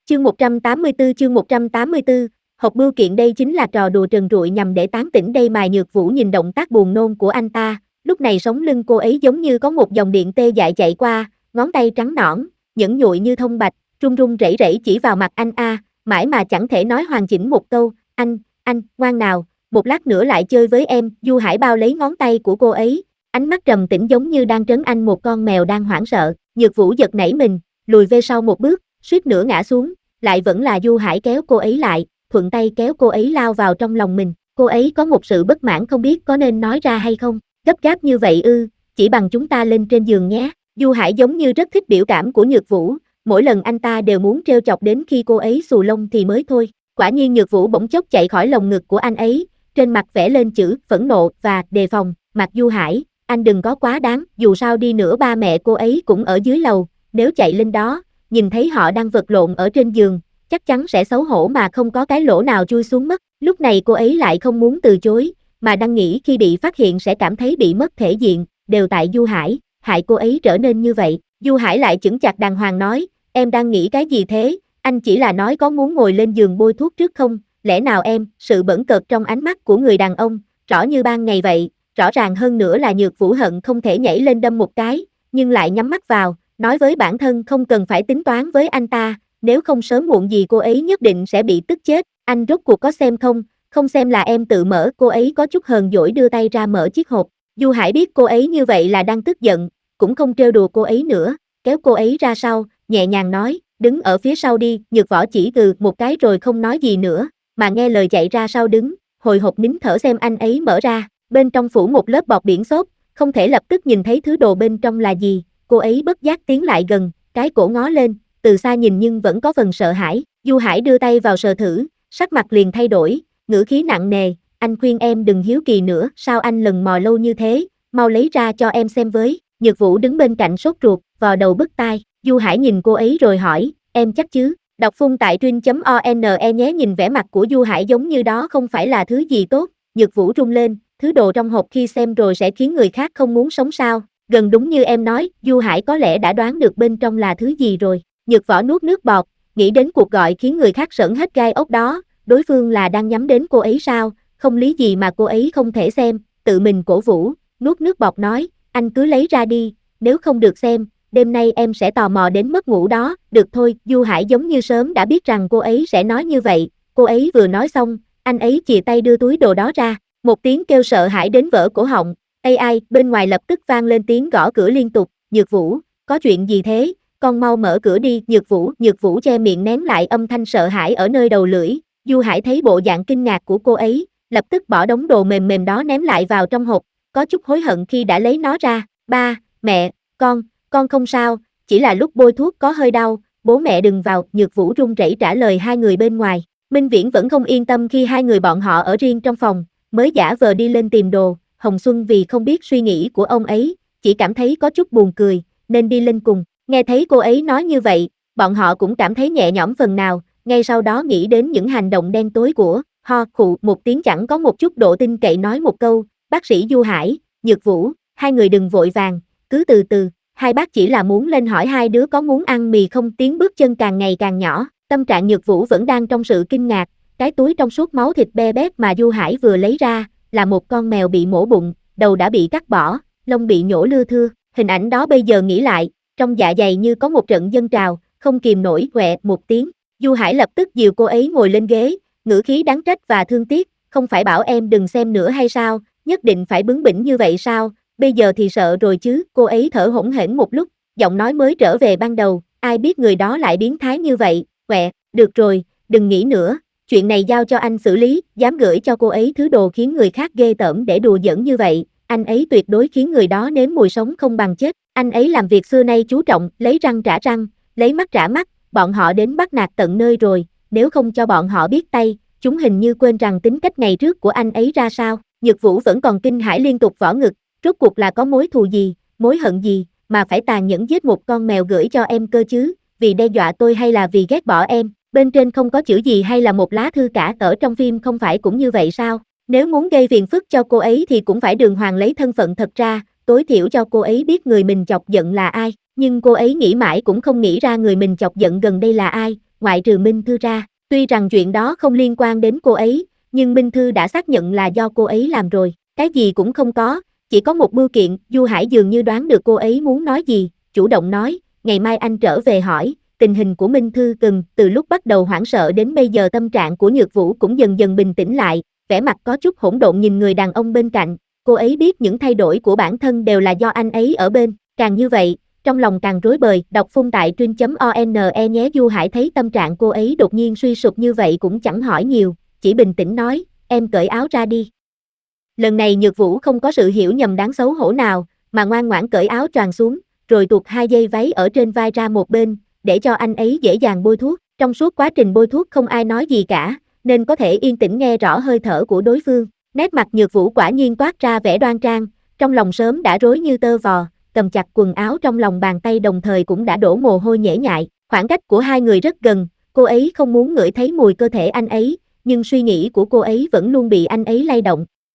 Chương 184, hộp bưu kiện đây chính là trò đùa trần trụi nhằm để tán tỉnh đây mà Nhược Vũ nhìn động tác buồn nôn của anh ta, lúc này sống lưng cô ấy giống như có một dòng điện tê dại chạy qua, ngón tay trắng nõn, nhẵn nhụi như thông bạch, run run rẩy rẩy chỉ vào mặt anh mãi mà chẳng thể nói hoàn chỉnh một câu, anh, ngoan nào, một lát nữa lại chơi với em, Du Hải bao lấy ngón tay của cô ấy, ánh mắt trầm tĩnh giống như đang trấn an một con mèo đang hoảng sợ, Nhược Vũ giật nảy mình, lùi về sau một bước, suýt nữa ngã xuống, lại vẫn là Du Hải kéo cô ấy lại, thuận tay kéo cô ấy lao vào trong lòng mình, cô ấy có một sự bất mãn không biết có nên nói ra hay không, gấp gáp như vậy ư, chỉ bằng chúng ta lên trên giường nhé, Du Hải giống như rất thích biểu cảm của Nhược Vũ, mỗi lần anh ta đều muốn trêu chọc đến khi cô ấy xù lông thì mới thôi, quả nhiên Nhược Vũ bỗng chốc chạy khỏi lồng ngực của anh ấy, trên mặt vẽ lên chữ phẫn nộ và đề phòng, mặt Du Hải, anh đừng có quá đáng, dù sao đi nữa ba mẹ cô ấy cũng ở dưới lầu, nếu chạy lên đó, nhìn thấy họ đang vật lộn ở trên giường, chắc chắn sẽ xấu hổ mà không có cái lỗ nào chui xuống mất, lúc này cô ấy lại không muốn từ chối, mà đang nghĩ khi bị phát hiện sẽ cảm thấy bị mất thể diện, đều tại Du Hải, hại cô ấy trở nên như vậy, Du Hải lại chững chạc đàng hoàng nói, em đang nghĩ cái gì thế, anh chỉ là nói có muốn ngồi lên giường bôi thuốc trước không, lẽ nào em, sự bẩn cợt trong ánh mắt của người đàn ông, rõ như ban ngày vậy, rõ ràng hơn nữa là Nhược Vũ hận không thể nhảy lên đâm một cái, nhưng lại nhắm mắt vào, nói với bản thân không cần phải tính toán với anh ta, nếu không sớm muộn gì cô ấy nhất định sẽ bị tức chết, anh rốt cuộc có xem không, không xem là em tự mở, cô ấy có chút hờn dỗi đưa tay ra mở chiếc hộp, Du Hải biết cô ấy như vậy là đang tức giận, cũng không trêu đùa cô ấy nữa, kéo cô ấy ra sau, nhẹ nhàng nói, đứng ở phía sau đi, Nhược Võ chỉ một cái rồi không nói gì nữa, mà nghe lời chạy ra sau đứng, hồi hộp nín thở xem anh ấy mở ra, bên trong phủ một lớp bọt biển xốp, không thể lập tức nhìn thấy thứ đồ bên trong là gì, cô ấy bất giác tiến lại gần, cái cổ ngó lên, từ xa nhìn nhưng vẫn có phần sợ hãi, Du Hải đưa tay vào sờ thử, sắc mặt liền thay đổi, ngữ khí nặng nề, anh khuyên em đừng hiếu kỳ nữa, sao anh lần mò lâu như thế, mau lấy ra cho em xem với, Nhược Vũ đứng bên cạnh sốt ruột, vò đầu bứt tai, Du Hải nhìn cô ấy rồi hỏi, em chắc chứ, đọc phun tại truyện.one nhé, nhìn vẻ mặt của Du Hải giống như đó không phải là thứ gì tốt, Nhược Vũ run lên, thứ đồ trong hộp khi xem rồi sẽ khiến người khác không muốn sống sao, gần đúng như em nói, Du Hải có lẽ đã đoán được bên trong là thứ gì rồi, Nhược Võ nuốt nước bọt, nghĩ đến cuộc gọi khiến người khác sởn hết gai ốc đó, đối phương là đang nhắm đến cô ấy sao, không lý gì mà cô ấy không thể xem, tự mình cổ vũ, nuốt nước bọt nói, anh cứ lấy ra đi, nếu không được xem, đêm nay em sẽ tò mò đến mất ngủ đó, được thôi, Du Hải giống như sớm đã biết rằng cô ấy sẽ nói như vậy, cô ấy vừa nói xong, anh ấy chìa tay đưa túi đồ đó ra, một tiếng kêu sợ hãi đến vỡ cổ họng, ai, bên ngoài lập tức vang lên tiếng gõ cửa liên tục, Nhược Vũ, có chuyện gì thế, con mau mở cửa đi, Nhược Vũ che miệng nén lại âm thanh sợ hãi ở nơi đầu lưỡi, Du Hải thấy bộ dạng kinh ngạc của cô ấy, lập tức bỏ đống đồ mềm mềm đó ném lại vào trong hộp, có chút hối hận khi đã lấy nó ra, ba, mẹ, con không sao, chỉ là lúc bôi thuốc có hơi đau, bố mẹ đừng vào, Nhược Vũ run rẩy trả lời hai người bên ngoài, Minh Viễn vẫn không yên tâm khi hai người bọn họ ở riêng trong phòng, mới giả vờ đi lên tìm đồ, Hồng Xuân vì không biết suy nghĩ của ông ấy, chỉ cảm thấy có chút buồn cười, nên đi lên cùng, nghe thấy cô ấy nói như vậy, bọn họ cũng cảm thấy nhẹ nhõm phần nào, ngay sau đó nghĩ đến những hành động đen tối của, khụ một tiếng chẳng có một chút độ tin cậy nói một câu, bác sĩ Du Hải, Nhược Vũ, hai người đừng vội vàng, cứ từ từ, hai bác chỉ là muốn lên hỏi hai đứa có muốn ăn mì không, tiếng bước chân càng ngày càng nhỏ, tâm trạng Nhược Vũ vẫn đang trong sự kinh ngạc, cái túi trong suốt máu thịt be bét mà Du Hải vừa lấy ra, là một con mèo bị mổ bụng, đầu đã bị cắt bỏ, lông bị nhổ lưa thưa, hình ảnh đó bây giờ nghĩ lại, trong dạ dày như có một trận dâng trào, không kìm nổi quẹ một tiếng, Du Hải lập tức dìu cô ấy ngồi lên ghế, ngữ khí đáng trách và thương tiếc, không phải bảo em đừng xem nữa hay sao, nhất định phải bướng bỉnh như vậy sao, bây giờ thì sợ rồi chứ, cô ấy thở hổn hển một lúc, giọng nói mới trở về ban đầu, ai biết người đó lại biến thái như vậy, được rồi, đừng nghĩ nữa, chuyện này giao cho anh xử lý, dám gửi cho cô ấy thứ đồ khiến người khác ghê tởm để đùa giỡn như vậy, anh ấy tuyệt đối khiến người đó nếm mùi sống không bằng chết, anh ấy làm việc xưa nay chú trọng, lấy răng trả răng, lấy mắt trả mắt, bọn họ đến bắt nạt tận nơi rồi, nếu không cho bọn họ biết tay, chúng hình như quên rằng tính cách ngày trước của anh ấy ra sao, Nhược Vũ vẫn còn kinh hãi liên tục võ ngực, rốt cuộc là có mối thù gì, mối hận gì, mà phải tàn nhẫn giết một con mèo gửi cho em cơ chứ, vì đe dọa tôi hay là vì ghét bỏ em, bên trên không có chữ gì hay là một lá thư cả, ở trong phim không phải cũng như vậy sao, nếu muốn gây phiền phức cho cô ấy thì cũng phải đường hoàng lấy thân phận thật ra, tối thiểu cho cô ấy biết người mình chọc giận là ai, nhưng cô ấy nghĩ mãi cũng không nghĩ ra người mình chọc giận gần đây là ai, ngoại trừ Minh Thư ra. Tuy rằng chuyện đó không liên quan đến cô ấy, nhưng Minh Thư đã xác nhận là do cô ấy làm rồi. Cái gì cũng không có, chỉ có một bưu kiện. Du Hải dường như đoán được cô ấy muốn nói gì, chủ động nói, ngày mai anh trở về hỏi. Tình hình của Minh Thư từ lúc bắt đầu hoảng sợ đến bây giờ tâm trạng của Nhược Vũ cũng dần dần bình tĩnh lại, vẻ mặt có chút hỗn độn nhìn người đàn ông bên cạnh. Cô ấy biết những thay đổi của bản thân đều là do anh ấy ở bên, càng như vậy, trong lòng càng rối bời. Đọc phun tại truyện.one nhé. Du Hải thấy tâm trạng cô ấy đột nhiên suy sụp như vậy cũng chẳng hỏi nhiều, chỉ bình tĩnh nói, em cởi áo ra đi. Lần này Nhược Vũ không có sự hiểu nhầm đáng xấu hổ nào, mà ngoan ngoãn cởi áo choàng xuống, rồi tuột 2 dây váy ở trên vai ra một bên, để cho anh ấy dễ dàng bôi thuốc. Trong suốt quá trình bôi thuốc không ai nói gì cả, nên có thể yên tĩnh nghe rõ hơi thở của đối phương. Nét mặt Nhược Vũ quả nhiên toát ra vẻ đoan trang, trong lòng sớm đã rối như tơ vò, cầm chặt quần áo trong lòng bàn tay đồng thời cũng đã đổ mồ hôi nhễ nhại. Khoảng cách của hai người rất gần, cô ấy không muốn ngửi thấy mùi cơ thể anh ấy, nhưng suy nghĩ của cô ấy vẫn luôn bị anh ấy lay động.